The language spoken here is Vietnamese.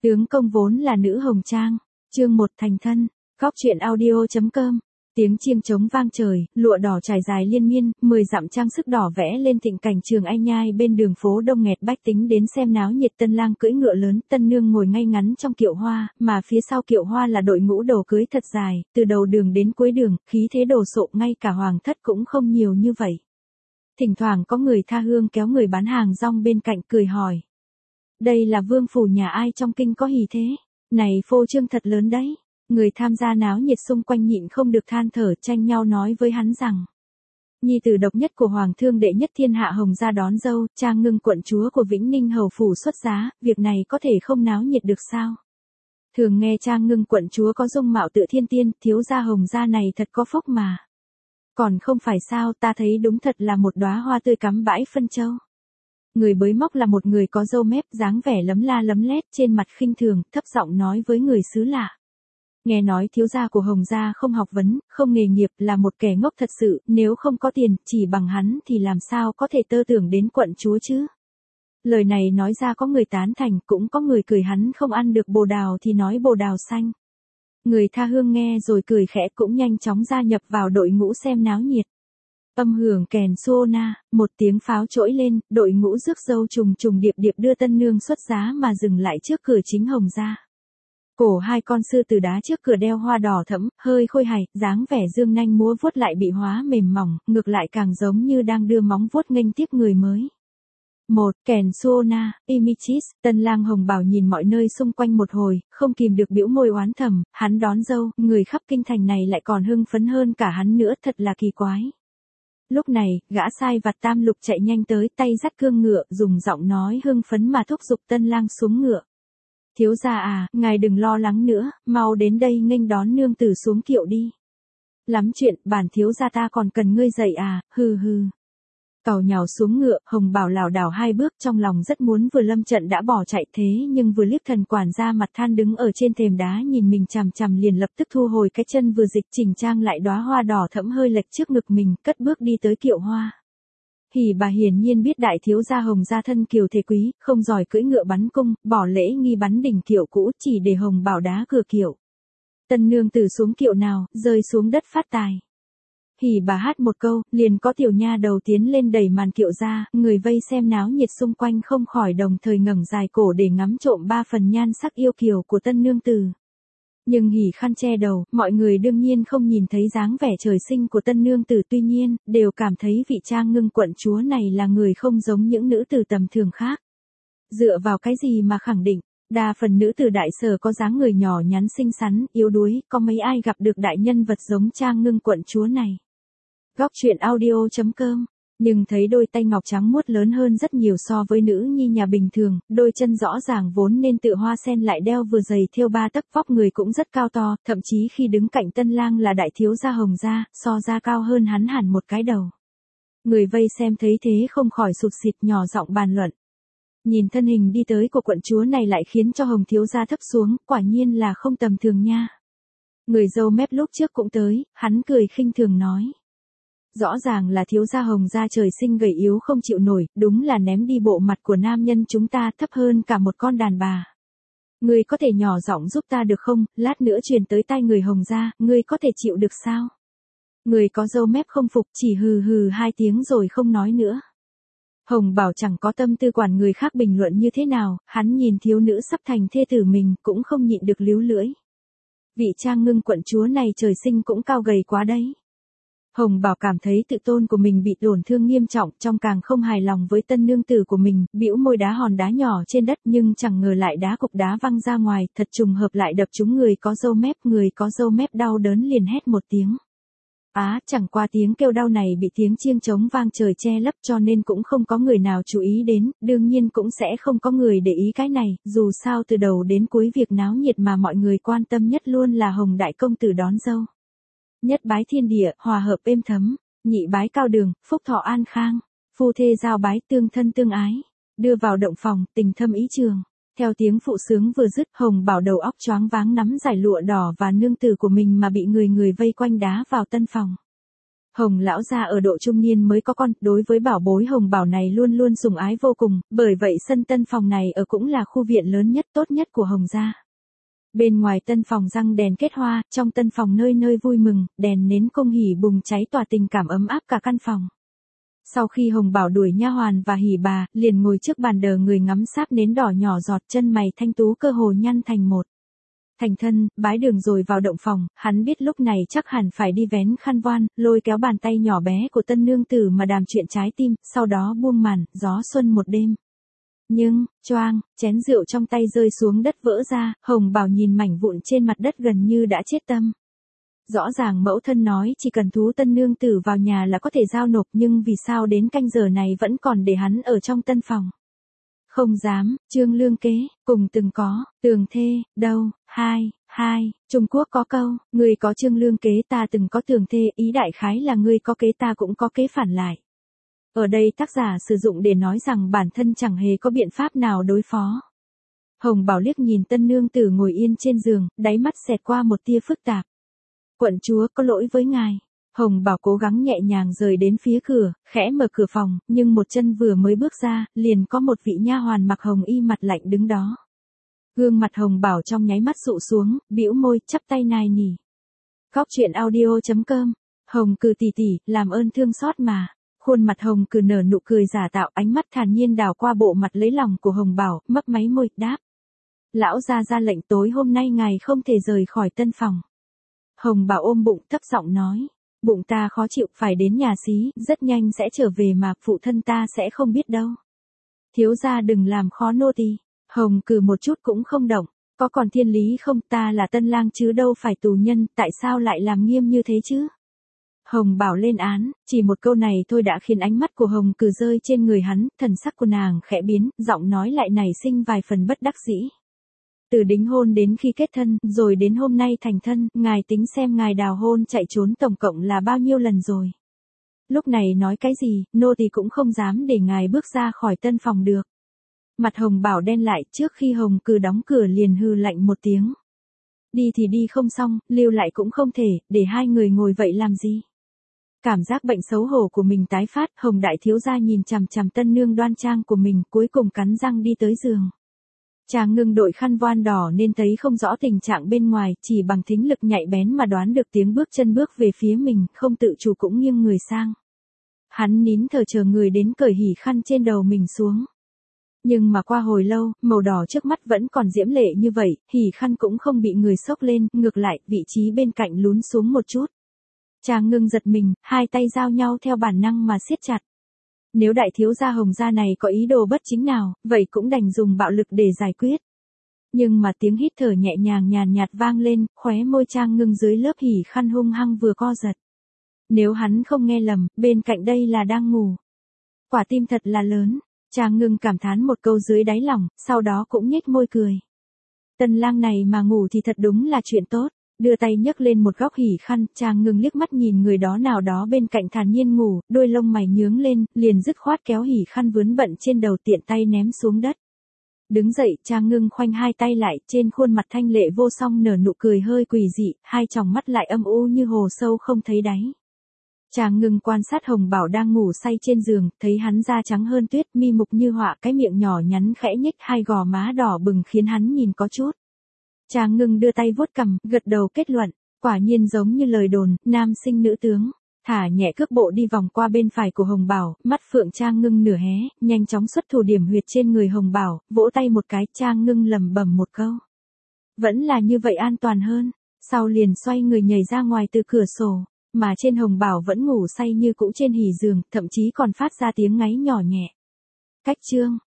Tướng công vốn là nữ hồng trang. Chương 1 thành thân. Góc truyện audio.com. Tiếng chiêng trống vang trời, lụa đỏ trải dài liên miên, 10 dặm trang sức đỏ vẽ lên thịnh cảnh Trường Ai Nhai bên đường phố đông nghẹt bách tính đến xem náo nhiệt. Tân lang cưỡi ngựa lớn, tân nương ngồi ngay ngắn trong kiệu hoa, mà phía sau kiệu hoa là đội ngũ đồ cưới thật dài, từ đầu đường đến cuối đường, khí thế đồ sộ, ngay cả hoàng thất cũng không nhiều như vậy. Thỉnh thoảng có người tha hương kéo người bán hàng rong bên cạnh cười hỏi. Đây là vương phủ nhà ai trong kinh có hỉ thế? Này phô trương thật lớn đấy. Người tham gia náo nhiệt xung quanh nhịn không được than thở, tranh nhau nói với hắn rằng. Nhi tử độc nhất của hoàng thương đệ nhất thiên hạ Hồng gia đón dâu, Trang Ngưng quận chúa của Vĩnh Ninh hầu phủ xuất giá, việc này có thể không náo nhiệt được sao? Thường nghe Trang Ngưng quận chúa có dung mạo tựa thiên tiên, thiếu gia Hồng gia này thật có phúc mà. Còn không phải sao, ta thấy đúng thật là một đóa hoa tươi cắm bãi phân châu. Người bới móc là một người có râu mép, dáng vẻ lấm la lấm lét, trên mặt khinh thường, thấp giọng nói với người xứ lạ. Nghe nói thiếu gia của Hồng gia không học vấn, không nghề nghiệp, là một kẻ ngốc thật sự, nếu không có tiền, chỉ bằng hắn thì làm sao có thể tơ tưởng đến quận chúa chứ. Lời này nói ra có người tán thành, cũng có người cười hắn không ăn được bồ đào thì nói bồ đào xanh. Người tha hương nghe rồi cười khẽ cũng nhanh chóng gia nhập vào đội ngũ xem náo nhiệt. Âm hưởng kèn xô na, một tiếng pháo trỗi lên, đội ngũ rước dâu trùng trùng điệp điệp đưa tân nương xuất giá mà dừng lại trước cửa chính Hồng gia. Cổ hai con sư tử đá trước cửa đeo hoa đỏ thẫm, hơi khôi hài, dáng vẻ dương nanh múa vuốt lại bị hóa mềm mỏng, ngược lại càng giống như đang đưa móng vuốt nghênh tiếp người mới. Một, kèn suona, imichis, tân lang Hồng Bảo nhìn mọi nơi xung quanh một hồi, không kìm được bĩu môi oán thầm, hắn đón dâu, người khắp kinh thành này lại còn hưng phấn hơn cả hắn nữa, thật là kỳ quái. Lúc này, gã sai vặt Tam Lục chạy nhanh tới, tay dắt cương ngựa, dùng giọng nói hưng phấn mà thúc giục tân lang xuống ngựa. Thiếu gia à, ngài đừng lo lắng nữa, mau đến đây nghênh đón nương tử xuống kiệu đi. Lắm chuyện, bản thiếu gia ta còn cần ngươi dạy à, hừ hừ. Càu nhào xuống ngựa, Hồng Bảo lảo đảo hai bước, trong lòng rất muốn vừa lâm trận đã bỏ chạy, thế nhưng vừa liếc thần quản gia mặt than đứng ở trên thềm đá nhìn mình chằm chằm liền lập tức thu hồi cái chân vừa dịch chỉnh trang lại đóa hoa đỏ thẫm hơi lệch trước ngực mình, cất bước đi tới kiệu hoa. Hỉ bà hiển nhiên biết đại thiếu gia Hồng gia thân kiều thể quý, không giỏi cưỡi ngựa bắn cung, bỏ lễ nghi bắn đỉnh kiệu cũ, chỉ để Hồng Bảo đá cửa kiệu. Tân nương tử xuống kiệu nào, rơi xuống đất phát tài. Hỉ bà hát một câu, liền có tiểu nha đầu tiến lên đẩy màn kiệu ra, người vây xem náo nhiệt xung quanh không khỏi đồng thời ngẩng dài cổ để ngắm trộm ba phần nhan sắc yêu kiều của tân nương tử. Nhưng hỉ khăn che đầu, mọi người đương nhiên không nhìn thấy dáng vẻ trời sinh của tân nương tử, tuy nhiên, đều cảm thấy vị Trang Ngưng quận chúa này là người không giống những nữ tử tầm thường khác. Dựa vào cái gì mà khẳng định, đa phần nữ tử đại sở có dáng người nhỏ nhắn xinh xắn, yếu đuối, có mấy ai gặp được đại nhân vật giống Trang Ngưng quận chúa này. Góc truyện audio.com. Nhưng thấy đôi tay ngọc trắng muốt lớn hơn rất nhiều so với nữ nhi nhà bình thường, đôi chân rõ ràng vốn nên tự hoa sen lại đeo vừa giày thêu 3 tấc, vóc người cũng rất cao to, thậm chí khi đứng cạnh tân lang là đại thiếu gia Hồng gia, so ra cao hơn hắn hẳn một cái đầu. Người vây xem thấy thế không khỏi sụt sịt nhỏ giọng bàn luận. Nhìn thân hình đi tới của quận chúa này lại khiến cho Hồng thiếu gia thấp xuống, quả nhiên là không tầm thường nha. Người dâu mép lúc trước cũng tới, hắn cười khinh thường nói. Rõ ràng là thiếu gia Hồng gia trời sinh gầy yếu không chịu nổi, đúng là ném đi bộ mặt của nam nhân chúng ta, thấp hơn cả một con đàn bà. Ngươi có thể nhỏ giọng giúp ta được không, lát nữa truyền tới tai người Hồng gia, ngươi có thể chịu được sao? Người có râu mép không phục, chỉ hừ hừ 2 tiếng rồi không nói nữa. Hồng Bảo chẳng có tâm tư quản người khác bình luận như thế nào, hắn nhìn thiếu nữ sắp thành thê tử mình cũng không nhịn được líu lưỡi. Vị Trang Ngưng quận chúa này trời sinh cũng cao gầy quá đấy. Hồng Bảo cảm thấy tự tôn của mình bị tổn thương nghiêm trọng, trong càng không hài lòng với tân nương tử của mình, bĩu môi đá hòn đá nhỏ trên đất, nhưng chẳng ngờ lại đá cục đá văng ra ngoài, thật trùng hợp lại đập trúng người có râu mép đau đớn liền hét một tiếng. Chẳng qua tiếng kêu đau này bị tiếng chiêng trống vang trời che lấp cho nên cũng không có người nào chú ý đến, đương nhiên cũng sẽ không có người để ý cái này, dù sao từ đầu đến cuối việc náo nhiệt mà mọi người quan tâm nhất luôn là Hồng đại công tử đón dâu. Nhất bái thiên địa, hòa hợp êm thấm, nhị bái cao đường, phúc thọ an khang, phu thê giao bái tương thân tương ái, đưa vào động phòng, tình thâm ý trường. Theo tiếng phụ sướng vừa dứt, Hồng Bảo đầu óc choáng váng nắm giải lụa đỏ và nương tử của mình mà bị người vây quanh đá vào tân phòng. Hồng lão gia ở độ trung niên mới có con, đối với bảo bối Hồng Bảo này luôn luôn sủng ái vô cùng, bởi vậy sân tân phòng này ở cũng là khu viện lớn nhất tốt nhất của Hồng gia. Bên ngoài tân phòng răng đèn kết hoa, trong tân phòng nơi nơi vui mừng, đèn nến cung hỉ bùng cháy tỏa tình cảm ấm áp cả căn phòng. Sau khi Hồng Bảo đuổi nha hoàn và hỉ bà, liền ngồi trước bàn đờ người ngắm sáp nến đỏ nhỏ giọt, chân mày thanh tú cơ hồ nhăn thành một. Thành thân, bái đường rồi vào động phòng, hắn biết lúc này chắc hẳn phải đi vén khăn voan, lôi kéo bàn tay nhỏ bé của tân nương tử mà đàm chuyện trái tim, sau đó buông màn, gió xuân một đêm. Nhưng, choang, chén rượu trong tay rơi xuống đất vỡ ra, Hồng Bảo nhìn mảnh vụn trên mặt đất gần như đã chết tâm. Rõ ràng mẫu thân nói chỉ cần thú tân nương tử vào nhà là có thể giao nộp, nhưng vì sao đến canh giờ này vẫn còn để hắn ở trong tân phòng. Không dám, trương lương kế, cùng từng có, tường thê, đâu, hai, Trung Quốc có câu, người có trương lương kế ta từng có tường thê, ý đại khái là người có kế ta cũng có kế phản lại. Ở đây tác giả sử dụng để nói rằng bản thân chẳng hề có biện pháp nào đối phó. Hồng Bảo liếc nhìn tân nương tử ngồi yên trên giường, đáy mắt xẹt qua một tia phức tạp. Quận chúa có lỗi với ngài. Hồng Bảo cố gắng nhẹ nhàng rời đến phía cửa, khẽ mở cửa phòng, nhưng một chân vừa mới bước ra, liền có một vị nha hoàn mặc hồng y mặt lạnh đứng đó. Gương mặt Hồng Bảo trong nháy mắt sụ xuống, bĩu môi, chắp tay nài nỉ. Góc truyện audio.com. Hồng Cừ tỷ tỷ, làm ơn thương xót mà. Khuôn mặt Hồng Cừ nở nụ cười giả tạo, ánh mắt thản nhiên đảo qua bộ mặt lấy lòng của Hồng Bảo, mấp máy môi, đáp. Lão gia ra lệnh tối hôm nay ngài không thể rời khỏi tân phòng. Hồng Bảo ôm bụng thấp giọng nói. Bụng ta khó chịu, phải đến nhà xí, rất nhanh sẽ trở về mà, phụ thân ta sẽ không biết đâu. Thiếu gia đừng làm khó nô tỳ. Hồng Cừ một chút cũng không động. Có còn thiên lý không, ta là tân lang chứ đâu phải tù nhân, tại sao lại làm nghiêm như thế chứ? Hồng Bảo lên án, chỉ một câu này thôi đã khiến ánh mắt của Hồng Cừ rơi trên người hắn, thần sắc của nàng khẽ biến, giọng nói lại nảy sinh vài phần bất đắc dĩ. Từ đính hôn đến khi kết thân, rồi đến hôm nay thành thân, ngài tính xem ngài đào hôn chạy trốn tổng cộng là bao nhiêu lần rồi. Lúc này nói cái gì, nô tỳ cũng không dám để ngài bước ra khỏi tân phòng được. Mặt Hồng Bảo đen lại, trước khi Hồng Cừ đóng cửa liền hừ lạnh một tiếng. Đi thì đi không xong, lưu lại cũng không thể, để hai người ngồi vậy làm gì. Cảm giác bệnh xấu hổ của mình tái phát, Hồng đại thiếu gia nhìn chằm chằm tân nương đoan trang của mình, cuối cùng cắn răng đi tới giường. Chàng ngưng đội khăn voan đỏ nên thấy không rõ tình trạng bên ngoài, chỉ bằng thính lực nhạy bén mà đoán được tiếng bước chân bước về phía mình, không tự chủ cũng nghiêng người sang. Hắn nín thở chờ người đến cởi hỉ khăn trên đầu mình xuống. Nhưng mà qua hồi lâu, màu đỏ trước mắt vẫn còn diễm lệ như vậy, hỉ khăn cũng không bị người xốc lên, ngược lại, vị trí bên cạnh lún xuống một chút. Chàng ngưng giật mình, hai tay giao nhau theo bản năng mà siết chặt. Nếu đại thiếu gia Hồng gia này có ý đồ bất chính nào, vậy cũng đành dùng bạo lực để giải quyết. Nhưng mà tiếng hít thở nhẹ nhàng nhàn nhạt vang lên, khóe môi Trang Ngưng dưới lớp hỉ khăn hung hăng vừa co giật. Nếu hắn không nghe lầm, bên cạnh đây là đang ngủ. Quả tim thật là lớn, Trang Ngưng cảm thán một câu dưới đáy lòng, sau đó cũng nhếch môi cười. Tân lang này mà ngủ thì thật đúng là chuyện tốt. Đưa tay nhấc lên một góc hỉ khăn, Trang Ngưng liếc mắt nhìn người đó nào đó bên cạnh thản nhiên ngủ, đôi lông mày nhướng lên, liền dứt khoát kéo hỉ khăn vướng bận trên đầu tiện tay ném xuống đất. Đứng dậy, Trang Ngưng khoanh hai tay lại, trên khuôn mặt thanh lệ vô song nở nụ cười hơi quỷ dị, hai tròng mắt lại âm u như hồ sâu không thấy đáy. Trang Ngưng quan sát Hồng Bảo đang ngủ say trên giường, thấy hắn da trắng hơn tuyết, mi mục như họa, cái miệng nhỏ nhắn khẽ nhếch, hai gò má đỏ bừng khiến hắn nhìn có chút. Trang Ngưng đưa tay vuốt cằm, gật đầu kết luận, quả nhiên giống như lời đồn, nam sinh nữ tướng. Thả nhẹ cước bộ đi vòng qua bên phải của Hồng Bảo, mắt phượng Trang Ngưng nửa hé, nhanh chóng xuất thủ điểm huyệt trên người Hồng Bảo, vỗ tay một cái, Trang Ngưng lẩm bẩm một câu. Vẫn là như vậy an toàn hơn, sau liền xoay người nhảy ra ngoài từ cửa sổ, mà trên Hồng Bảo vẫn ngủ say như cũ trên hỉ giường, thậm chí còn phát ra tiếng ngáy nhỏ nhẹ. Cách chương